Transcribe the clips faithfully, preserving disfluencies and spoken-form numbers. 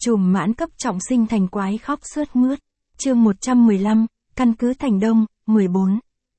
Trùm mãn cấp trọng sinh thành quái khóc sướt mướt. Chương một trăm mười lăm, căn cứ Thành Đông, mười bốn.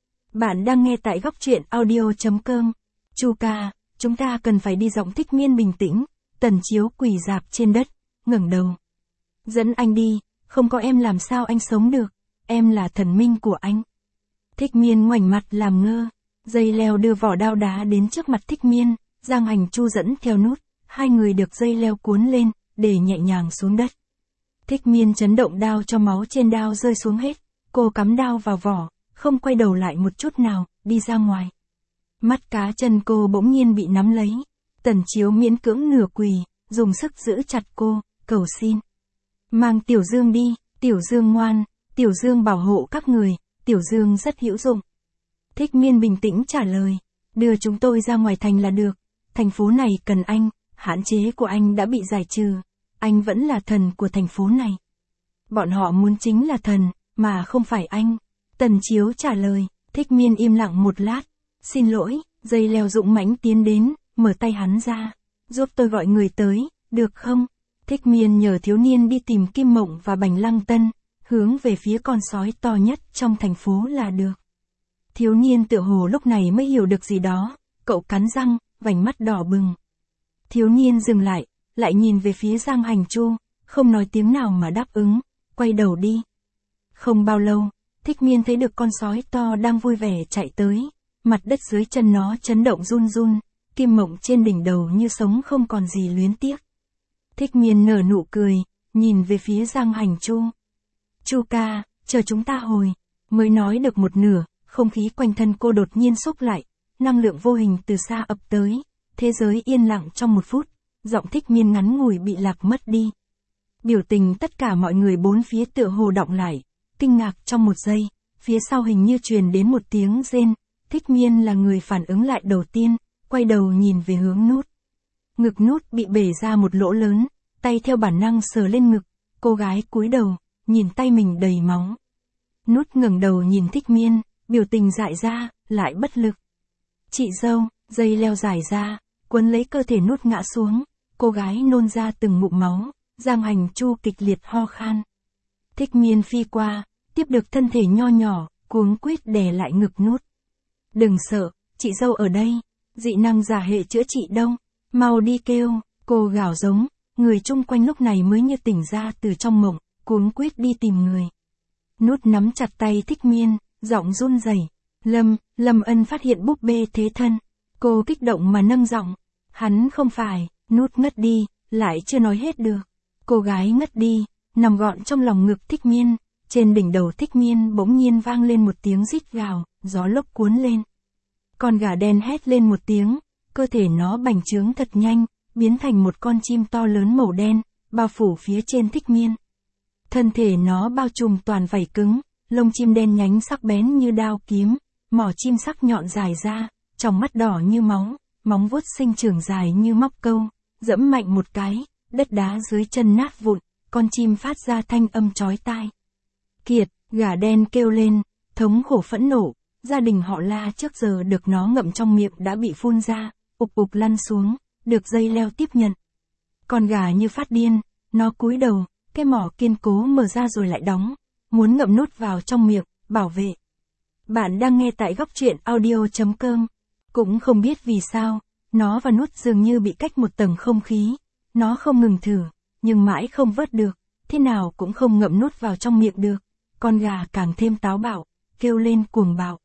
Bạn đang nghe tại góc truyện audio.com. Chu ca, chúng ta cần phải đi. Giọng Thích Miên bình tĩnh. Tần Chiếu quỳ rạp trên đất, ngẩng đầu. Dẫn anh đi, không có em làm sao anh sống được, em là thần minh của anh. Thích Miên ngoảnh mặt làm ngơ. Dây leo đưa vỏ đao đá đến trước mặt Thích Miên, Giang Hành Chu dẫn theo nút, hai người được dây leo cuốn lên, để nhẹ nhàng xuống đất. Thích Miên chấn động đao cho máu trên đao rơi xuống hết, cô cắm đao vào vỏ, không quay đầu lại một chút nào, đi ra ngoài. Mắt cá chân cô bỗng nhiên bị nắm lấy. Tần Chiếu miễn cưỡng nửa quỳ, dùng sức giữ chặt cô, cầu xin. Mang Tiểu Dương đi, Tiểu Dương ngoan, Tiểu Dương bảo hộ các người, Tiểu Dương rất hữu dụng. Thích Miên bình tĩnh trả lời, đưa chúng tôi ra ngoài thành là được, thành phố này cần anh, hạn chế của anh đã bị giải trừ, anh vẫn là thần của thành phố này. Bọn họ muốn chính là thần, mà không phải anh. Tần Chiếu trả lời. Thích Miên im lặng một lát. Xin lỗi, dây leo dũng mãnh tiến đến, mở tay hắn ra. Giúp tôi gọi người tới, được không? Thích Miên nhờ thiếu niên đi tìm Kim Mộng và Bành Lăng Tân, hướng về phía con sói to nhất trong thành phố là được. Thiếu niên tựa hồ lúc này mới hiểu được gì đó, cậu cắn răng, vành mắt đỏ bừng. Thiếu niên dừng lại, lại nhìn về phía Giang Hành Chu, không nói tiếng nào mà đáp ứng, quay đầu đi. Không bao lâu, Thích Miên thấy được con sói to đang vui vẻ chạy tới, mặt đất dưới chân nó chấn động run run, Kim Mộng trên đỉnh đầu như sống không còn gì luyến tiếc. Thích Miên nở nụ cười, nhìn về phía Giang Hành Chu. Chu ca, chờ chúng ta hồi. Mới nói được một nửa, không khí quanh thân cô đột nhiên xúc lại, năng lượng vô hình từ xa ập tới, thế giới yên lặng trong một phút, giọng Thích Miên ngắn ngủi bị lạc mất đi. Biểu tình tất cả mọi người bốn phía tựa hồ động lại, kinh ngạc trong một giây, phía sau hình như truyền đến một tiếng rên, Thích Miên là người phản ứng lại đầu tiên, quay đầu nhìn về hướng nút. Ngực nút bị bể ra một lỗ lớn, tay theo bản năng sờ lên ngực, cô gái cúi đầu, nhìn tay mình đầy máu. Nút ngẩng đầu nhìn Thích Miên, biểu tình dại ra, lại bất lực. Chị dâu, dây leo dài ra, quấn lấy cơ thể nút ngã xuống, cô gái nôn ra từng ngụm máu, Giang Hành Chu kịch liệt ho khan. Thích Miên phi qua, tiếp được thân thể nho nhỏ, cuống quýt đè lại ngực nút. Đừng sợ, chị dâu ở đây, dị năng giả hệ chữa trị đâu, mau đi kêu, cô gào giống, người chung quanh lúc này mới như tỉnh ra từ trong mộng, cuống quýt đi tìm người. Nút nắm chặt tay Thích Miên, giọng run rẩy. Lâm, Lâm Ân phát hiện búp bê thế thân. Cô kích động mà nâng giọng. Hắn không phải, nút ngất đi, lại chưa nói hết được. Cô gái ngất đi, nằm gọn trong lòng ngực Thích Miên. Trên đỉnh đầu Thích Miên bỗng nhiên vang lên một tiếng rít gào, gió lốc cuốn lên. Con gà đen hét lên một tiếng, cơ thể nó bành trướng thật nhanh, biến thành một con chim to lớn màu đen, bao phủ phía trên Thích Miên. Thân thể nó bao trùm toàn vảy cứng, lông chim đen nhánh sắc bén như đao kiếm, mỏ chim sắc nhọn dài ra, tròng mắt đỏ như máu, móng vuốt sinh trưởng dài như móc câu, dẫm mạnh một cái, đất đá dưới chân nát vụn, con chim phát ra thanh âm chói tai. Kiệt, gà đen kêu lên, thống khổ phẫn nộ, gia đình họ La trước giờ được nó ngậm trong miệng đã bị phun ra, ục ục lăn xuống, được dây leo tiếp nhận. Con gà như phát điên, nó cúi đầu, cái mỏ kiên cố mở ra rồi lại đóng, muốn ngậm nút vào trong miệng, bảo vệ. Bạn đang nghe tại góc truyện audio.com. Cũng không biết vì sao, nó và nút dường như bị cách một tầng không khí. Nó không ngừng thử, nhưng mãi không vớt được, thế nào cũng không ngậm nút vào trong miệng được. Con gà càng thêm táo bạo, kêu lên cuồng bạo.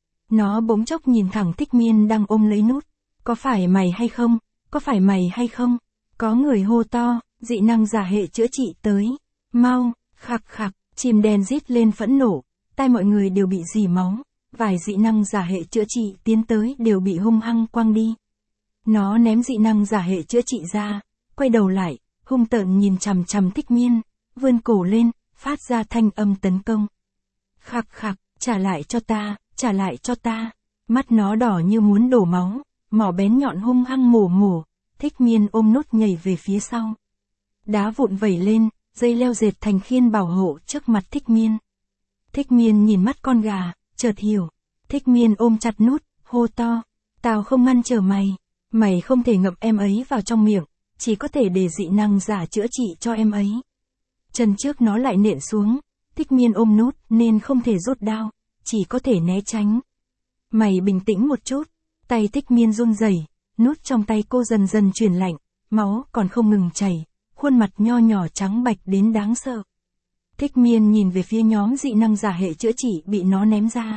Nó bỗng chốc nhìn thẳng Thích Miên đang ôm lấy nút. Có phải mày hay không? Có phải mày hay không? Có người hô to, dị năng giả hệ chữa trị tới. Mau, khạc khạc, chim đen rít lên phẫn nộ, tai mọi người đều bị rỉ máu. Vài dị năng giả hệ chữa trị tiến tới đều bị hung hăng quăng đi. Nó ném dị năng giả hệ chữa trị ra, quay đầu lại, hung tợn nhìn chằm chằm Thích Miên, vươn cổ lên, phát ra thanh âm tấn công. Khạc khạc, trả lại cho ta, trả lại cho ta. Mắt nó đỏ như muốn đổ máu, mỏ bén nhọn hung hăng mổ mổ. Thích Miên ôm nút nhảy về phía sau. Đá vụn vẩy lên, dây leo dệt thành khiên bảo hộ trước mặt Thích Miên. Thích Miên nhìn mắt con gà, chợt hiểu. Thích Miên ôm chặt nút, hô to. Tao không ngăn trở mày. Mày không thể ngậm em ấy vào trong miệng. chỉ có thể để dị năng giả chữa trị cho em ấy. Chân trước nó lại nện xuống, Thích Miên ôm Nút nên không thể rút đao, chỉ có thể né tránh. Mày bình tĩnh một chút, tay Thích Miên run rẩy, Nút trong tay cô dần dần chuyển lạnh, máu còn không ngừng chảy, khuôn mặt nho nhỏ trắng bạch đến đáng sợ. Thích Miên nhìn về phía nhóm dị năng giả hệ chữa trị bị nó ném ra.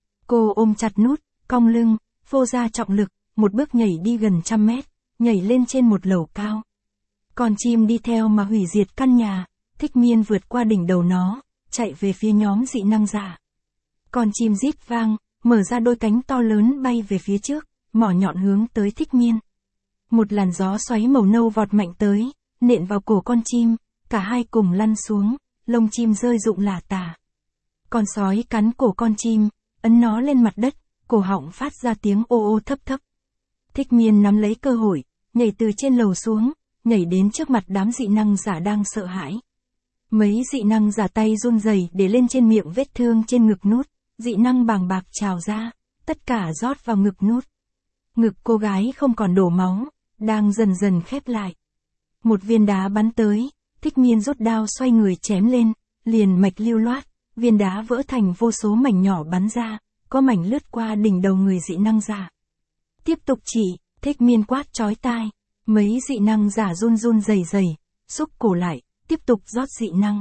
Cô ôm chặt Nút, cong lưng, phô ra trọng lực, một bước nhảy đi gần trăm mét, nhảy lên trên một lầu cao. Con chim đi theo mà hủy diệt căn nhà, Thích Miên vượt qua đỉnh đầu nó, chạy về phía nhóm dị năng giả. Con chim rít vang, mở ra đôi cánh to lớn bay về phía trước, mỏ nhọn hướng tới Thích Miên. Một làn gió xoáy màu nâu vọt mạnh tới, nện vào cổ con chim, cả hai cùng lăn xuống, lông chim rơi rụng lả tả. Con sói cắn cổ con chim, ấn nó lên mặt đất, cổ họng phát ra tiếng ô ô thấp thấp. Thích Miên nắm lấy cơ hội, nhảy từ trên lầu xuống, nhảy đến trước mặt đám dị năng giả đang sợ hãi. Mấy dị năng giả tay run rẩy để lên trên miệng vết thương trên ngực Nút, dị năng bàng bạc trào ra, tất cả rót vào ngực Nút. Ngực cô gái không còn đổ máu, đang dần dần khép lại. Một viên đá bắn tới, Thích Miên rút đao xoay người chém lên, liền mạch lưu loát, viên đá vỡ thành vô số mảnh nhỏ bắn ra, có mảnh lướt qua đỉnh đầu người dị năng giả. Tiếp tục chỉ, Thích Miên quát chói tai, mấy dị năng giả run run rẩy rẩy, xúc cổ lại, tiếp tục rót dị năng.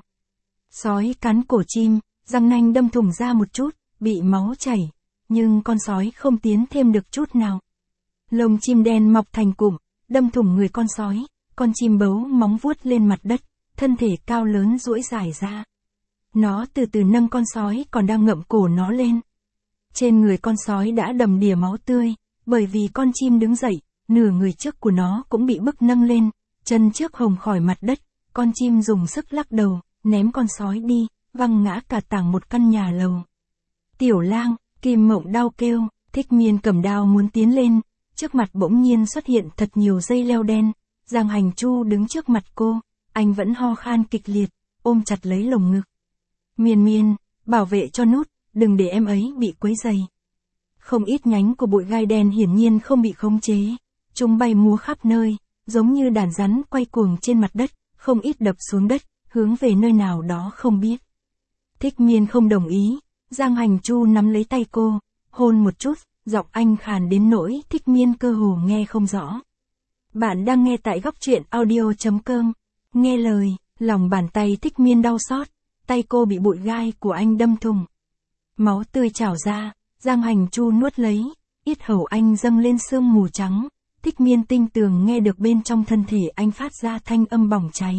Sói cắn cổ chim, răng nanh đâm thủng ra một chút, bị máu chảy, nhưng con sói không tiến thêm được chút nào. Lông chim đen mọc thành cụm, đâm thủng người con sói, con chim bấu móng vuốt lên mặt đất, thân thể cao lớn duỗi dài ra. Nó từ từ nâng con sói còn đang ngậm cổ nó lên. Trên người con sói đã đầm đìa máu tươi, bởi vì con chim đứng dậy, nửa người trước của nó cũng bị bức nâng lên, chân trước hồng khỏi mặt đất, con chim dùng sức lắc đầu, ném con sói đi, văng ngã cả tảng một căn nhà lầu. Tiểu Lang, Kim Mộng đau kêu, Thích Miên cầm đao muốn tiến lên, trước mặt bỗng nhiên xuất hiện thật nhiều dây leo đen, Giang Hành Chu đứng trước mặt cô, anh vẫn ho khan kịch liệt, ôm chặt lấy lồng ngực. Miên Miên, bảo vệ cho Nút, đừng để em ấy bị quấy rầy. Không ít nhánh của bụi gai đen hiển nhiên không bị khống chế, chúng bay múa khắp nơi, giống như đàn rắn quay cuồng trên mặt đất, không ít đập xuống đất, hướng về nơi nào đó không biết. Thích Miên không đồng ý, Giang Hành Chu nắm lấy tay cô, hôn một chút, giọng anh khàn đến nỗi Thích Miên cơ hồ nghe không rõ. Bạn đang nghe tại góc truyện audio chấm com, nghe lời, lòng bàn tay Thích Miên đau xót, tay cô bị bụi gai của anh đâm thủng. Máu tươi trào ra, Giang Hành Chu nuốt lấy, yết hầu anh dâng lên sương mù trắng, Thích Miên tinh tường nghe được bên trong thân thể anh phát ra thanh âm bỏng cháy.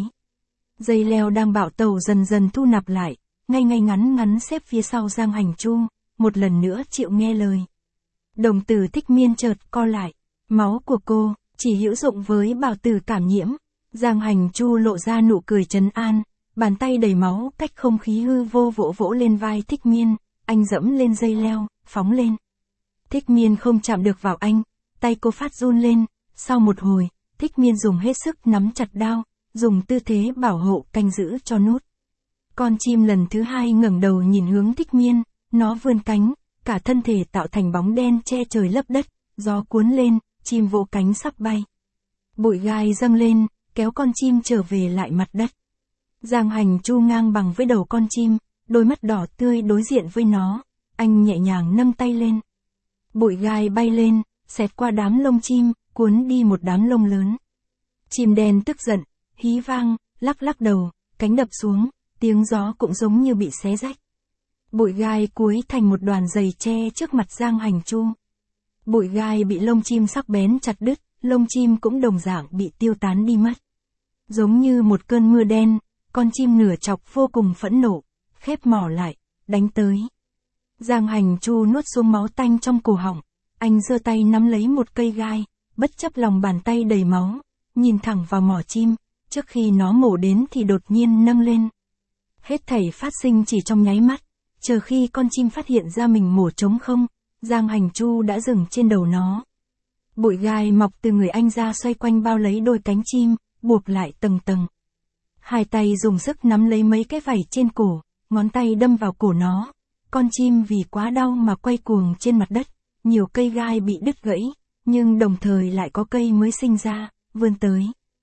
Dây leo đang bạo tàu dần dần thu nạp lại, ngay ngay ngắn ngắn xếp phía sau Giang Hành Chu, một lần nữa chịu nghe lời. Đồng tử Thích Miên chợt co lại, máu của cô chỉ hữu dụng với bào tử cảm nhiễm. Giang Hành Chu lộ ra nụ cười trấn an, bàn tay đầy máu cách không khí hư vô vỗ vỗ lên vai Thích Miên, anh dẫm lên dây leo, phóng lên. Thích Miên không chạm được vào anh, tay cô phát run lên, sau một hồi, Thích Miên dùng hết sức nắm chặt đao, dùng tư thế bảo hộ canh giữ cho Nút. Con chim lần thứ hai ngẩng đầu nhìn hướng Thích Miên, nó vươn cánh, cả thân thể tạo thành bóng đen che trời lấp đất, gió cuốn lên, chim vỗ cánh sắp bay. Bụi gai dâng lên, kéo con chim trở về lại mặt đất. Giang Hành Chu ngang bằng với đầu con chim, đôi mắt đỏ tươi đối diện với nó, anh nhẹ nhàng nâng tay lên. Bụi gai bay lên, xẹt qua đám lông chim, cuốn đi một đám lông lớn. Chim đen tức giận, hí vang, lắc lắc đầu, cánh đập xuống, tiếng gió cũng giống như bị xé rách. Bụi gai cuối thành một đoàn dày che trước mặt Giang Hành Chu. Bụi gai bị lông chim sắc bén chặt đứt, lông chim cũng đồng dạng bị tiêu tán đi mất. Giống như một cơn mưa đen, con chim nửa chọc vô cùng phẫn nộ, khép mỏ lại, đánh tới. Giang Hành Chu nuốt xuống máu tanh trong cổ họng, anh giơ tay nắm lấy một cây gai, bất chấp lòng bàn tay đầy máu, nhìn thẳng vào mỏ chim, trước khi nó mổ đến thì đột nhiên nâng lên. Hết thảy phát sinh chỉ trong nháy mắt, chờ khi con chim phát hiện ra mình mổ trống không, Giang Hành Chu đã dừng trên đầu nó. Bụi gai mọc từ người anh ra xoay quanh bao lấy đôi cánh chim, buộc lại tầng tầng. Hai tay dùng sức nắm lấy mấy cái vảy trên cổ, ngón tay đâm vào cổ nó. Con chim vì quá đau mà quay cuồng trên mặt đất, nhiều cây gai bị đứt gãy, nhưng đồng thời lại có cây mới sinh ra, vươn tới.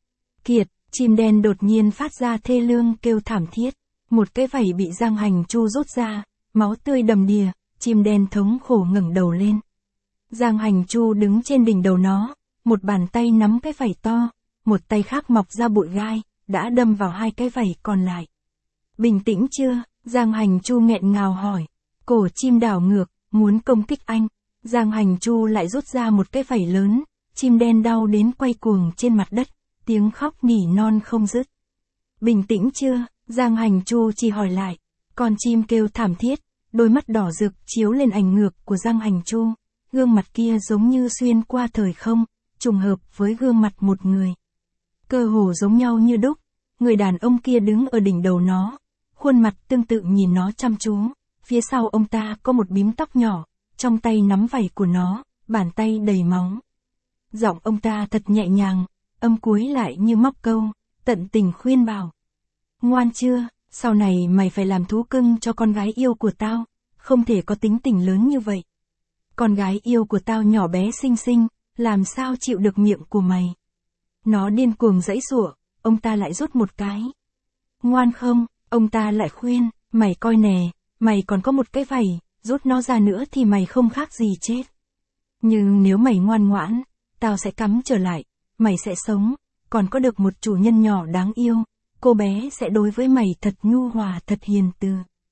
Kiệt, chim đen đột nhiên phát ra thê lương kêu thảm thiết. Một cái vảy bị Giang Hành Chu rút ra, máu tươi đầm đìa, chim đen thống khổ ngẩng đầu lên. Giang Hành Chu đứng trên đỉnh đầu nó, một bàn tay nắm cái vảy to, một tay khác mọc ra bụi gai, đã đâm vào hai cái vảy còn lại. Bình tĩnh chưa? Giang Hành Chu nghẹn ngào hỏi. Cổ chim đảo ngược, muốn công kích anh. Giang Hành Chu lại rút ra một cái vảy lớn, chim đen đau đến quay cuồng trên mặt đất, tiếng khóc nỉ non không dứt. Bình tĩnh chưa? Giang Hành Chu chỉ hỏi lại. Con chim kêu thảm thiết, đôi mắt đỏ rực chiếu lên ảnh ngược của Giang Hành Chu, gương mặt kia giống như xuyên qua thời không, trùng hợp với gương mặt một người. Cơ hồ giống nhau như đúc, người đàn ông kia đứng ở đỉnh đầu nó, khuôn mặt tương tự nhìn nó chăm chú, phía sau ông ta có một bím tóc nhỏ, trong tay nắm vảy của nó, bàn tay đầy máu. Giọng ông ta thật nhẹ nhàng, âm cuối lại như móc câu, tận tình khuyên bảo. Ngoan chưa, sau này mày phải làm thú cưng cho con gái yêu của tao, không thể có tính tình lớn như vậy. Con gái yêu của tao nhỏ bé xinh xinh, làm sao chịu được miệng của mày. Nó điên cuồng giãy giụa, ông ta lại rút một cái. Ngoan không, ông ta lại khuyên, mày coi nè, mày còn có một cái vảy, rút nó ra nữa thì mày không khác gì chết. Nhưng nếu mày ngoan ngoãn, tao sẽ cắm trở lại, mày sẽ sống, còn có được một chủ nhân nhỏ đáng yêu, cô bé sẽ đối với mày thật nhu hòa thật hiền từ.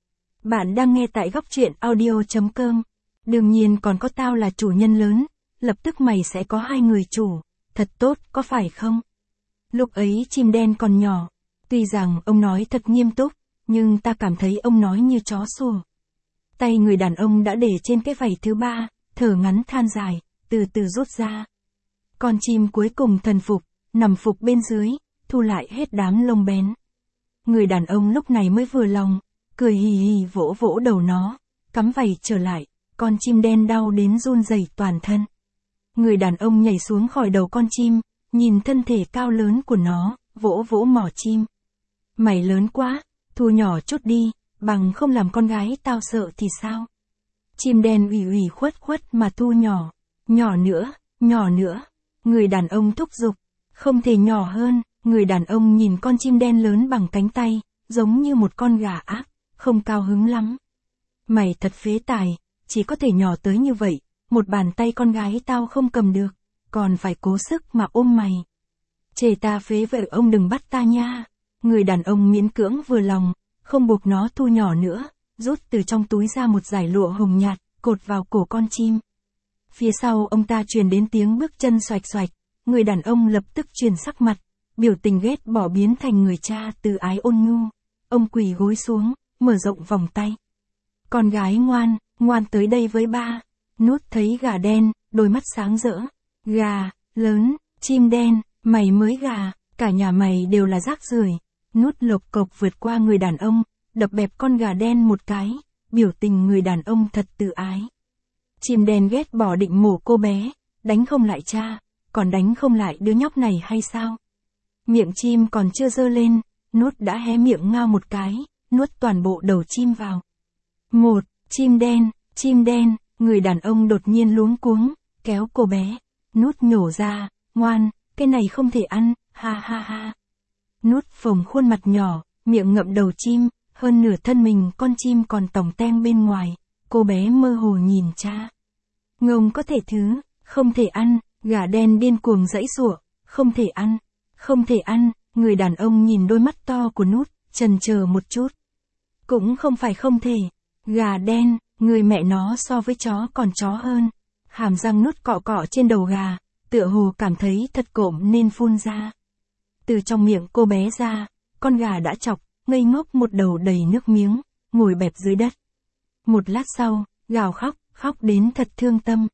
Bạn đang nghe tại góc truyện audio chấm com. Đương nhiên còn có tao là chủ nhân lớn, lập tức mày sẽ có hai người chủ, thật tốt có phải không? Lúc ấy chim đen còn nhỏ, tuy rằng ông nói thật nghiêm túc, nhưng ta cảm thấy ông nói như chó sủa. Tay người đàn ông đã để trên cái vảy thứ ba, thở ngắn than dài, từ từ rút ra. Con chim cuối cùng thần phục, nằm phục bên dưới, thu lại hết đám lông bén. Người đàn ông lúc này mới vừa lòng, cười hì hì vỗ vỗ đầu nó, cắm vảy trở lại, con chim đen đau đến run rẩy toàn thân. Người đàn ông nhảy xuống khỏi đầu con chim, nhìn thân thể cao lớn của nó, vỗ vỗ mỏ chim. Mày lớn quá, thu nhỏ chút đi, bằng không làm con gái tao sợ thì sao? Chim đen ủy ủy khuất khuất mà thu nhỏ, nhỏ nữa, nhỏ nữa. Người đàn ông thúc giục, không thể nhỏ hơn. Người đàn ông nhìn con chim đen lớn bằng cánh tay, giống như một con gà ác, không cao hứng lắm. Mày thật phế tài, chỉ có thể nhỏ tới như vậy, một bàn tay con gái tao không cầm được, còn phải cố sức mà ôm mày. Chê ta phế vậy ông đừng bắt ta nha. Người đàn ông miễn cưỡng vừa lòng, không buộc nó thu nhỏ nữa, rút từ trong túi ra một dải lụa hồng nhạt, cột vào cổ con chim. Phía sau ông ta truyền đến tiếng bước chân xoạch xoạch, người đàn ông lập tức chuyển sắc mặt, biểu tình ghét bỏ biến thành người cha từ ái ôn nhu. Ông quỳ gối xuống, mở rộng vòng tay. Con gái ngoan, ngoan tới đây với ba. Nút thấy gà đen, đôi mắt sáng rỡ. Gà, lớn, chim đen, mày mới gà, cả nhà mày đều là rác rưởi. Nút lộc cộc vượt qua người đàn ông, đập bẹp con gà đen một cái, biểu tình người đàn ông thật tự ái. Chim đen ghét bỏ định mổ cô bé, đánh không lại cha, còn đánh không lại đứa nhóc này hay sao? Miệng chim còn chưa giơ lên, Nút đã hé miệng ngao một cái, nuốt toàn bộ đầu chim vào. Một, chim đen, chim đen, người đàn ông đột nhiên luống cuống, kéo cô bé. Nút nhổ ra, ngoan, cái này không thể ăn, ha ha ha. Nút phồng khuôn mặt nhỏ, miệng ngậm đầu chim, hơn nửa thân mình con chim còn tòng teng bên ngoài. Cô bé mơ hồ nhìn cha. Ngông có thể thứ, không thể ăn, gà đen điên cuồng giãy giụa, không thể ăn, không thể ăn. Người đàn ông nhìn đôi mắt to của Nút, chần chờ một chút. Cũng không phải không thể. Gà đen, người mẹ nó so với chó còn chó hơn. Hàm răng Nút cọ cọ trên đầu gà, tựa hồ cảm thấy thật cộm nên phun ra. Từ trong miệng cô bé ra, con gà đã chọc, ngây ngốc một đầu đầy nước miếng, ngồi bẹp dưới đất. Một lát sau, gào khóc, khóc đến thật thương tâm.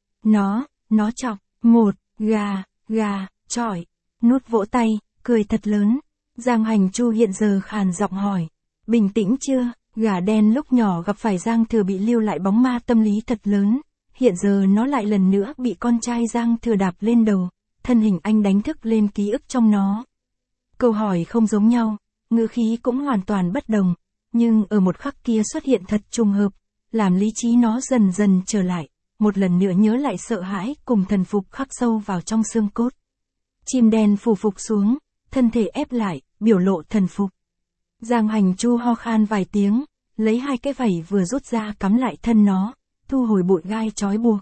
Nó, nó chọc, một, gà, gà, chọi. Nút vỗ tay, cười thật lớn. Giang Hành Chu hiện giờ khàn giọng hỏi. Bình tĩnh chưa? Gà đen lúc nhỏ gặp phải Giang Thừa bị lưu lại bóng ma tâm lý thật lớn. Hiện giờ nó lại lần nữa bị con trai Giang Thừa đạp lên đầu. Thân hình anh đánh thức lên ký ức trong nó. Câu hỏi không giống nhau, ngữ khí cũng hoàn toàn bất đồng. Nhưng ở một khắc kia xuất hiện thật trùng hợp, làm lý trí nó dần dần trở lại. Một lần nữa nhớ lại sợ hãi cùng thần phục khắc sâu vào trong xương cốt. Chim đen phủ phục xuống, thân thể ép lại, biểu lộ thần phục. Giang Hành Chu ho khan vài tiếng, lấy hai cái vảy vừa rút ra cắm lại thân nó, thu hồi bụi gai trói buộc.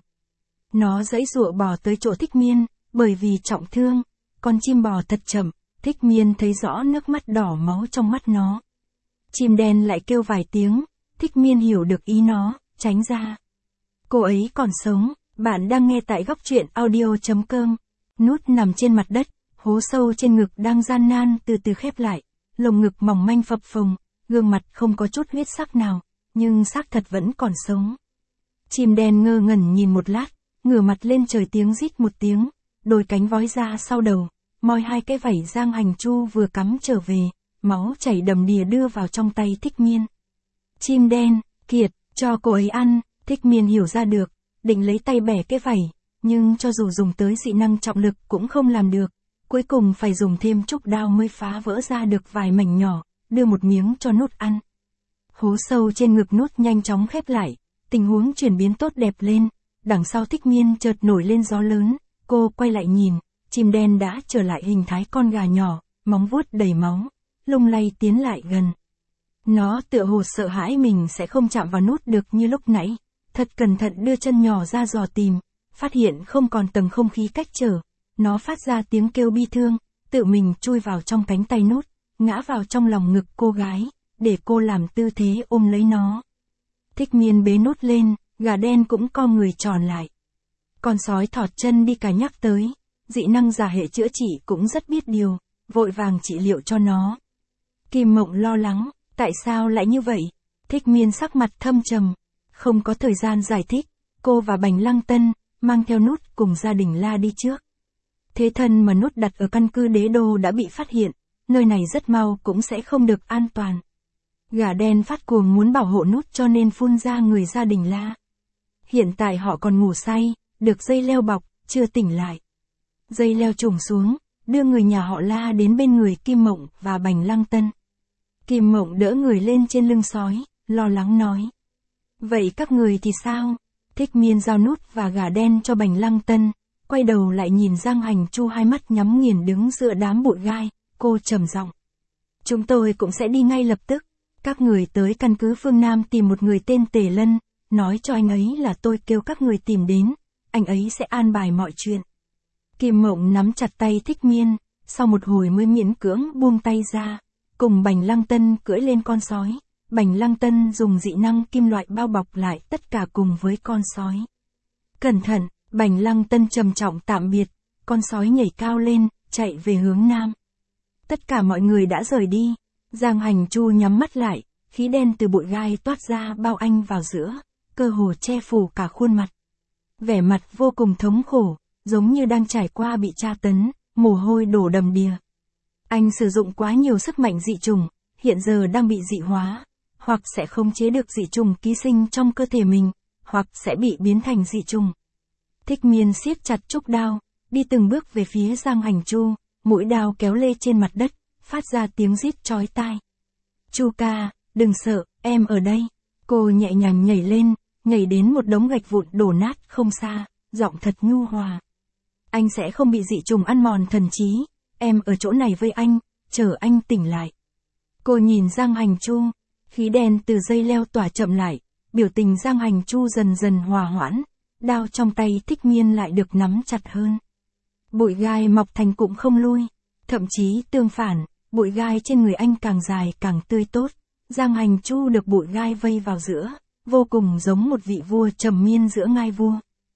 Nó giãy giụa bò tới chỗ Thích Miên, bởi vì trọng thương, con chim bò thật chậm, Thích Miên thấy rõ nước mắt đỏ máu trong mắt nó. Chim đen lại kêu vài tiếng, Thích Miên hiểu được ý nó, tránh ra. Cô ấy còn sống, bạn đang nghe tại góc truyện audio.com. Nút nằm trên mặt đất, hố sâu trên ngực đang gian nan từ từ khép lại, lồng ngực mỏng manh phập phồng, gương mặt không có chút huyết sắc nào, nhưng xác thật vẫn còn sống. Chim đen ngơ ngẩn nhìn một lát, ngửa mặt lên trời tiếng rít một tiếng, đôi cánh vói ra sau đầu, moi hai cái vảy Giang Hành Chu vừa cắm trở về, máu chảy đầm đìa đưa vào trong tay Thích Miên. Chim đen, kiệt, cho cô ấy ăn, Thích Miên hiểu ra được, định lấy tay bẻ cái vảy, nhưng cho dù dùng tới dị năng trọng lực cũng không làm được, cuối cùng phải dùng thêm trúc đao mới phá vỡ ra được vài mảnh nhỏ, đưa một miếng cho Nút ăn. Hố sâu trên ngực Nút nhanh chóng khép lại, tình huống chuyển biến tốt đẹp lên, đằng sau Thích Miên chợt nổi lên gió lớn, cô quay lại nhìn, chim đen đã trở lại hình thái con gà nhỏ, móng vuốt đầy máu, lung lay tiến lại gần. Nó tựa hồ sợ hãi mình sẽ không chạm vào Nút được như lúc nãy, thật cẩn thận đưa chân nhỏ ra dò tìm, phát hiện không còn tầng không khí cách trở, nó phát ra tiếng kêu bi thương, tự mình chui vào trong cánh tay Nút, ngã vào trong lòng ngực cô gái, để cô làm tư thế ôm lấy nó. Thích Miên bế Nút lên, gà đen cũng co người tròn lại. Con sói thọt chân đi cả nhắc tới, dị năng giả hệ chữa trị cũng rất biết điều, vội vàng trị liệu cho nó. Kim Mộng lo lắng, tại sao lại như vậy? Thích Miên sắc mặt thâm trầm, không có thời gian giải thích, cô và Bành Lăng Tân, mang theo Nút cùng gia đình la đi trước. Thế thân mà Nút đặt ở căn cứ Đế Đô đã bị phát hiện, nơi này rất mau cũng sẽ không được an toàn. Gà đen phát cuồng muốn bảo hộ Nút cho nên phun ra người gia đình la. Hiện tại họ còn ngủ say, được dây leo bọc, chưa tỉnh lại. Dây leo trùng xuống, đưa người nhà họ La đến bên người Kim Mộng và Bành Lăng Tân. Kim Mộng đỡ người lên trên lưng sói, lo lắng nói. Vậy các người thì sao? Thích Miên giao Nút và gà đen cho Bành Lăng Tân, quay đầu lại nhìn Giang Hành Chu hai mắt nhắm nghiền đứng giữa đám bụi gai, cô trầm giọng. Chúng tôi cũng sẽ đi ngay lập tức, các người tới căn cứ phương Nam tìm một người tên Tề Lân, nói cho anh ấy là tôi kêu các người tìm đến, anh ấy sẽ an bài mọi chuyện. Kim Mộng nắm chặt tay Thích Miên, sau một hồi mới miễn cưỡng buông tay ra, cùng Bành Lăng Tân cưỡi lên con sói. Bành Lăng Tân dùng dị năng kim loại bao bọc lại tất cả cùng với con sói. Cẩn thận, Bành Lăng Tân trầm trọng tạm biệt, con sói nhảy cao lên, chạy về hướng Nam. Tất cả mọi người đã rời đi, Giang Hành Chu nhắm mắt lại, khí đen từ bụi gai toát ra bao anh vào giữa, cơ hồ che phủ cả khuôn mặt. Vẻ mặt vô cùng thống khổ, giống như đang trải qua bị tra tấn, mồ hôi đổ đầm đìa. Anh sử dụng quá nhiều sức mạnh dị trùng, hiện giờ đang bị dị hóa, hoặc sẽ không chế được dị trùng ký sinh trong cơ thể mình, hoặc sẽ bị biến thành dị trùng. Thích Miên siết chặt trúc đao, đi từng bước về phía Giang Hành Chu, mũi đao kéo lê trên mặt đất, phát ra tiếng rít chói tai. Chu ca, đừng sợ, em ở đây. Cô nhẹ nhàng nhảy lên, nhảy đến một đống gạch vụn đổ nát không xa, giọng thật nhu hòa. Anh sẽ không bị dị trùng ăn mòn thần trí, em ở chỗ này với anh, chờ anh tỉnh lại. Cô nhìn Giang Hành Chu, khí đen từ dây leo tỏa chậm lại, biểu tình Giang Hành Chu dần dần hòa hoãn, đao trong tay Thích Miên lại được nắm chặt hơn. Bụi gai mọc thành cụm không lui, thậm chí tương phản, bụi gai trên người anh càng dài càng tươi tốt. Giang Hành Chu được bụi gai vây vào giữa, vô cùng giống một vị vua trầm miên giữa ngai vua.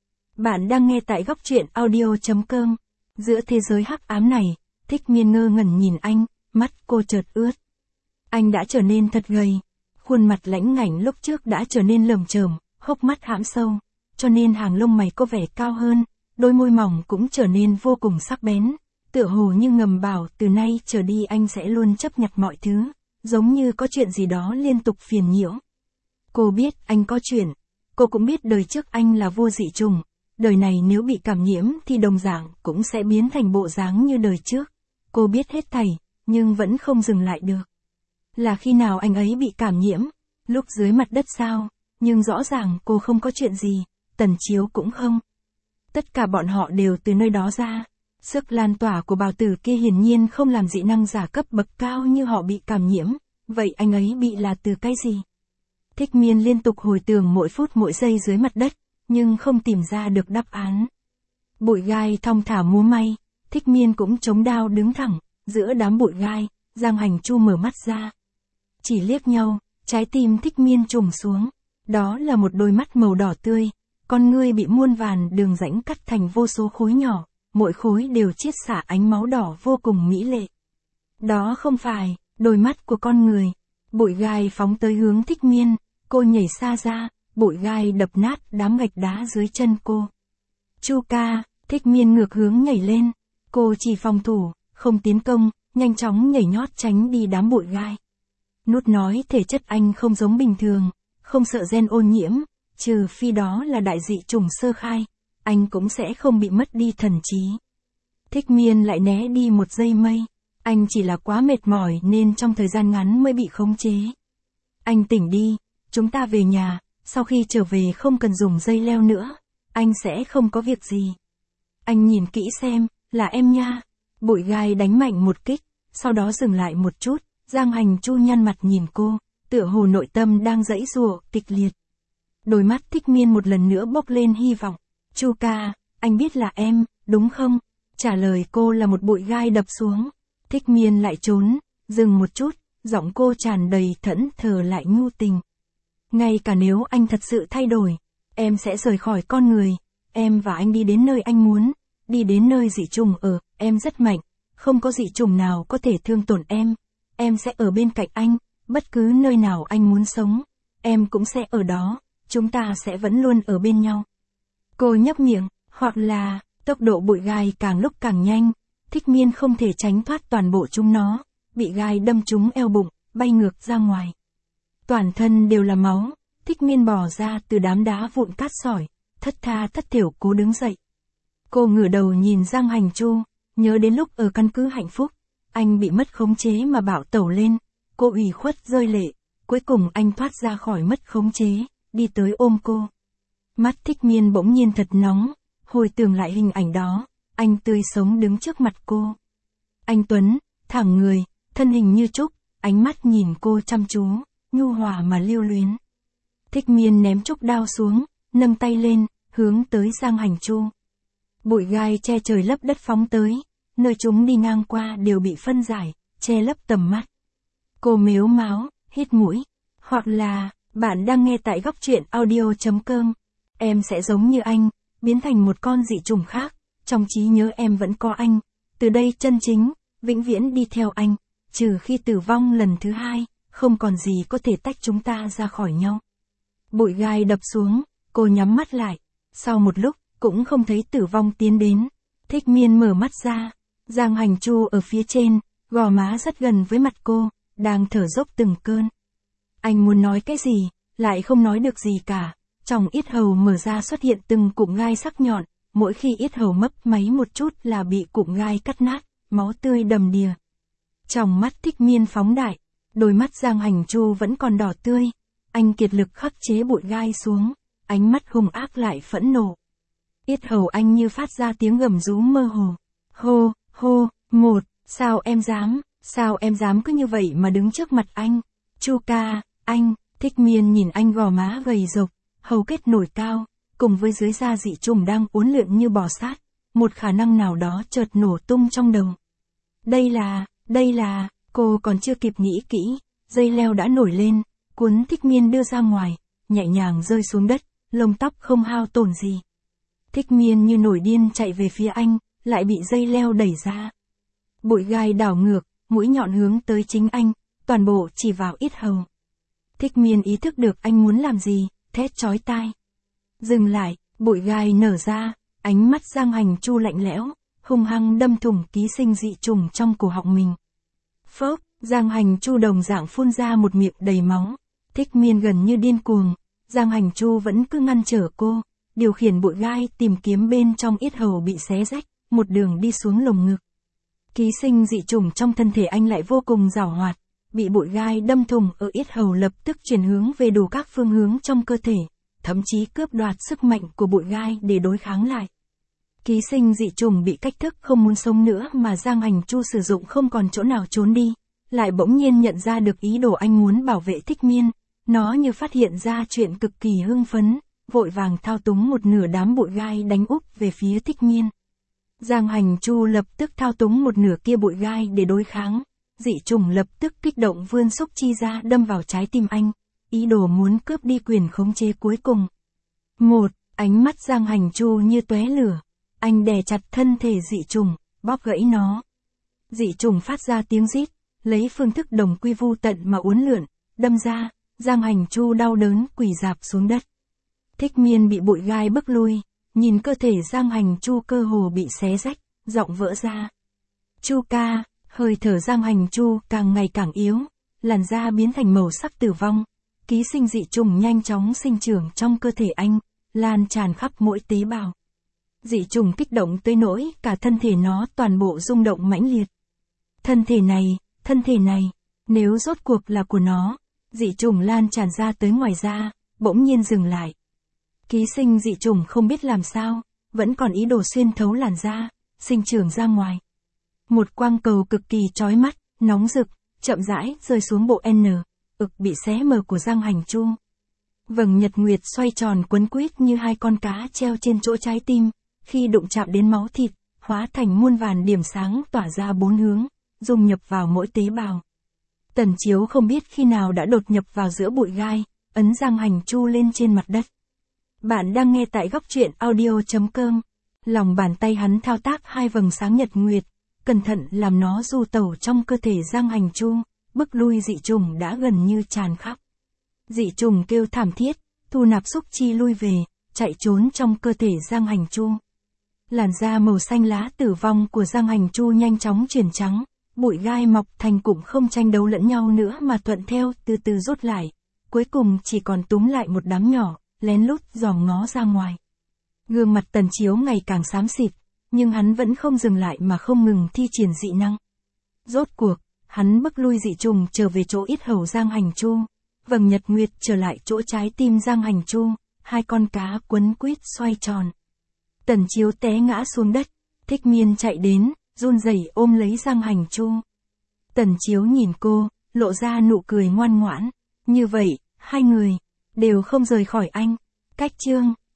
Bạn đang nghe tại góc truyện audio.com. Giữa thế giới hắc ám này, Thích Miên ngơ ngẩn nhìn anh, mắt cô chợt ướt. Anh đã trở nên thật gầy, khuôn mặt lãnh ngảnh lúc trước đã trở nên lởm chởm, hốc mắt hãm sâu, cho nên hàng lông mày có vẻ cao hơn, đôi môi mỏng cũng trở nên vô cùng sắc bén, tựa hồ như ngầm bảo từ nay trở đi anh sẽ luôn chấp nhặt mọi thứ, giống như có chuyện gì đó liên tục phiền nhiễu. Cô biết anh có chuyện, cô cũng biết đời trước anh là vua dị trùng, đời này nếu bị cảm nhiễm thì đồng dạng cũng sẽ biến thành bộ dáng như đời trước. Cô biết hết thảy, nhưng vẫn không dừng lại được. Là khi nào anh ấy bị cảm nhiễm? Lúc dưới mặt đất sao? Nhưng rõ ràng cô không có chuyện gì, Tần Chiếu cũng không. Tất cả bọn họ đều từ nơi đó ra. Sức lan tỏa của bào tử kia hiển nhiên không làm dị năng giả cấp bậc cao như họ bị cảm nhiễm, vậy anh ấy bị là từ cái gì? Thích Miên liên tục hồi tưởng mỗi phút mỗi giây dưới mặt đất, nhưng không tìm ra được đáp án. Bụi gai thong thả múa may, Thích Miên cũng chống đao đứng thẳng, giữa đám bụi gai, Giang Hành Chu mở mắt ra. Chỉ liếc nhau, trái tim Thích Miên trùng xuống, đó là một đôi mắt màu đỏ tươi, con ngươi bị muôn vàn đường rãnh cắt thành vô số khối nhỏ, mỗi khối đều chiết xả ánh máu đỏ vô cùng mỹ lệ. Đó không phải đôi mắt của con người. Bụi gai phóng tới hướng Thích Miên, cô nhảy xa ra, bụi gai đập nát đám gạch đá dưới chân cô. Chu ca, Thích Miên ngược hướng nhảy lên, cô chỉ phòng thủ, không tiến công, nhanh chóng nhảy nhót tránh đi đám bụi gai. Nút nói thể chất anh không giống bình thường, không sợ gen ô nhiễm, trừ phi đó là đại dị chủng sơ khai, anh cũng sẽ không bị mất đi thần trí. Thích Miên lại né đi một giây mây, anh chỉ là quá mệt mỏi nên trong thời gian ngắn mới bị khống chế. Anh tỉnh đi, chúng ta về nhà, sau khi trở về không cần dùng dây leo nữa, anh sẽ không có việc gì. Anh nhìn kỹ xem, là em nha. Bụi gai đánh mạnh một kích, sau đó dừng lại một chút, Giang Hành Chu nhăn mặt nhìn cô, tựa hồ nội tâm đang giãy giụa kịch liệt. Đôi mắt Thích Miên một lần nữa bốc lên hy vọng. Chu ca, anh biết là em, đúng không? Trả lời cô là một bụi gai đập xuống. Thích Miên lại trốn, dừng một chút, giọng cô tràn đầy thẫn thờ lại nhu tình. Ngay cả nếu anh thật sự thay đổi, em sẽ rời khỏi con người, em và anh đi đến nơi anh muốn, đi đến nơi dị chủng ở, em rất mạnh, không có dị chủng nào có thể thương tổn em, em sẽ ở bên cạnh anh, bất cứ nơi nào anh muốn sống, em cũng sẽ ở đó, chúng ta sẽ vẫn luôn ở bên nhau. Cô nhấp miệng, hoặc là, tốc độ bụi gai càng lúc càng nhanh, Thích Miên không thể tránh thoát toàn bộ chúng nó, bị gai đâm trúng eo bụng, bay ngược ra ngoài. Toàn thân đều là máu, Thích Miên bò ra từ đám đá vụn cát sỏi, thất tha thất thểu cố đứng dậy. Cô ngửa đầu nhìn Giang Hành Chu, nhớ đến lúc ở căn cứ Hạnh Phúc, anh bị mất khống chế mà bạo tẩu lên, cô ủy khuất rơi lệ, cuối cùng anh thoát ra khỏi mất khống chế, đi tới ôm cô. Mắt Thích Miên bỗng nhiên thật nóng, hồi tưởng lại hình ảnh đó, anh tươi sống đứng trước mặt cô. Anh tuấn, thẳng người, thân hình như trúc, ánh mắt nhìn cô chăm chú, nhu hòa mà lưu luyến. Thích Miên ném trúc đao xuống, nâng tay lên, hướng tới Giang Hành Chu. Bụi gai che trời lấp đất phóng tới, nơi chúng đi ngang qua đều bị phân giải, che lấp tầm mắt. Cô mếu máo, hít mũi, hoặc là, bạn đang nghe tại góc truyện audio chấm com. Em sẽ giống như anh, biến thành một con dị chủng khác, trong trí nhớ em vẫn có anh, từ đây chân chính, vĩnh viễn đi theo anh, trừ khi tử vong lần thứ hai, không còn gì có thể tách chúng ta ra khỏi nhau. Bụi gai đập xuống, cô nhắm mắt lại, sau một lúc, cũng không thấy tử vong tiến đến. Thích Miên mở mắt ra, Giang Hành Chu ở phía trên, gò má rất gần với mặt cô, đang thở dốc từng cơn. Anh muốn nói cái gì, lại không nói được gì cả, trong yết hầu mở ra xuất hiện từng cụm gai sắc nhọn, mỗi khi yết hầu mấp máy một chút là bị cụm gai cắt nát, máu tươi đầm đìa. Trong mắt Thích Miên phóng đại, đôi mắt Giang Hành Chu vẫn còn đỏ tươi, anh kiệt lực khắc chế bụi gai xuống, ánh mắt hung ác lại phẫn nộ. Yết hầu anh như phát ra tiếng gầm rú mơ hồ. Hô, hô, một, sao em dám, sao em dám cứ như vậy mà đứng trước mặt anh? Chu ca, anh, Thích Miên nhìn anh gò má gầy rộc, hầu kết nổi cao, cùng với dưới da dị chủng đang uốn lượn như bò sát, một khả năng nào đó chợt nổ tung trong đầu. Đây là, đây là, cô còn chưa kịp nghĩ kỹ, dây leo đã nổi lên, cuốn Thích Miên đưa ra ngoài, nhẹ nhàng rơi xuống đất, lông tóc không hao tổn gì. Thích Miên như nổi điên chạy về phía anh, lại bị dây leo đẩy ra. Bụi gai đảo ngược, mũi nhọn hướng tới chính anh, toàn bộ chỉ vào yết hầu. Thích Miên ý thức được anh muốn làm gì, thét chói tai. Dừng lại, bụi gai nở ra, ánh mắt Giang Hành Chu lạnh lẽo, hung hăng đâm thủng ký sinh dị trùng trong cổ họng mình. Phốc, Giang Hành Chu đồng dạng phun ra một miệng đầy máu. Thích Miên gần như điên cuồng, Giang Hành Chu vẫn cứ ngăn trở cô, điều khiển bụi gai tìm kiếm bên trong yết hầu bị xé rách, một đường đi xuống lồng ngực. Ký sinh dị chủng trong thân thể anh lại vô cùng giàu hoạt, bị bụi gai đâm thủng ở yết hầu lập tức chuyển hướng về đủ các phương hướng trong cơ thể, thậm chí cướp đoạt sức mạnh của bụi gai để đối kháng lại. Ký sinh dị chủng bị cách thức không muốn sống nữa mà Giang Hành Chu sử dụng không còn chỗ nào trốn đi, lại bỗng nhiên nhận ra được ý đồ anh muốn bảo vệ Thích Miên, nó như phát hiện ra chuyện cực kỳ hưng phấn, vội vàng thao túng một nửa đám bụi gai đánh úp về phía Thích Miên. Giang Hành Chu lập tức thao túng một nửa kia bụi gai để đối kháng, dị chủng lập tức kích động vươn xúc chi ra đâm vào trái tim anh, ý đồ muốn cướp đi quyền khống chế cuối cùng. Một, ánh mắt Giang Hành Chu như tóe lửa, anh đè chặt thân thể dị chủng, bóp gãy nó. Dị chủng phát ra tiếng rít, lấy phương thức đồng quy vu tận mà uốn lượn, đâm ra, Giang Hành Chu đau đớn quỳ rạp xuống đất. Thích Miên bị bụi gai bức lui, nhìn cơ thể Giang Hành Chu cơ hồ bị xé rách, giọng vỡ ra. Chu ca, hơi thở Giang Hành Chu càng ngày càng yếu, làn da biến thành màu sắc tử vong, ký sinh dị chủng nhanh chóng sinh trưởng trong cơ thể anh, lan tràn khắp mỗi tế bào. Dị chủng kích động tới nỗi cả thân thể nó toàn bộ rung động mãnh liệt. Thân thể này, thân thể này, nếu rốt cuộc là của nó, dị chủng lan tràn ra tới ngoài da, bỗng nhiên dừng lại. Ký sinh dị chủng không biết làm sao, vẫn còn ý đồ xuyên thấu làn da, sinh trưởng ra ngoài. Một quang cầu cực kỳ chói mắt, nóng rực, chậm rãi rơi xuống bộ N, ực bị xé mờ của Giang Hành Chu. Vầng nhật nguyệt xoay tròn quấn quýt như hai con cá treo trên chỗ trái tim, khi đụng chạm đến máu thịt, hóa thành muôn vàn điểm sáng tỏa ra bốn hướng, dung nhập vào mỗi tế bào. Tần Chiếu không biết khi nào đã đột nhập vào giữa bụi gai, ấn Giang Hành Chu lên trên mặt đất. Bạn đang nghe tại góc truyện audio chấm com. Lòng bàn tay hắn thao tác hai vầng sáng nhật nguyệt, cẩn thận làm nó du tẩu trong cơ thể Giang Hành Chu, bức lui dị chủng đã gần như tràn khắp. Dị chủng kêu thảm thiết, thu nạp xúc chi lui về, chạy trốn trong cơ thể Giang Hành Chu. Làn da màu xanh lá tử vong của Giang Hành Chu nhanh chóng chuyển trắng, bụi gai mọc thành cụm không tranh đấu lẫn nhau nữa mà thuận theo từ từ rút lại, cuối cùng chỉ còn túm lại một đám nhỏ, lén lút dòm ngó ra ngoài. Gương mặt Tần Chiếu ngày càng xám xịt, nhưng hắn vẫn không dừng lại mà không ngừng thi triển dị năng. Rốt cuộc, hắn bức lui dị trùng trở về chỗ yết hầu Giang Hành Chu, vầng nhật nguyệt trở lại chỗ trái tim Giang Hành Chu, hai con cá quấn quýt xoay tròn. Tần Chiếu té ngã xuống đất, Thích Miên chạy đến, run rẩy ôm lấy Giang Hành Chu. Tần Chiếu nhìn cô, lộ ra nụ cười ngoan ngoãn, như vậy, hai người đều không rời khỏi anh. Cách chương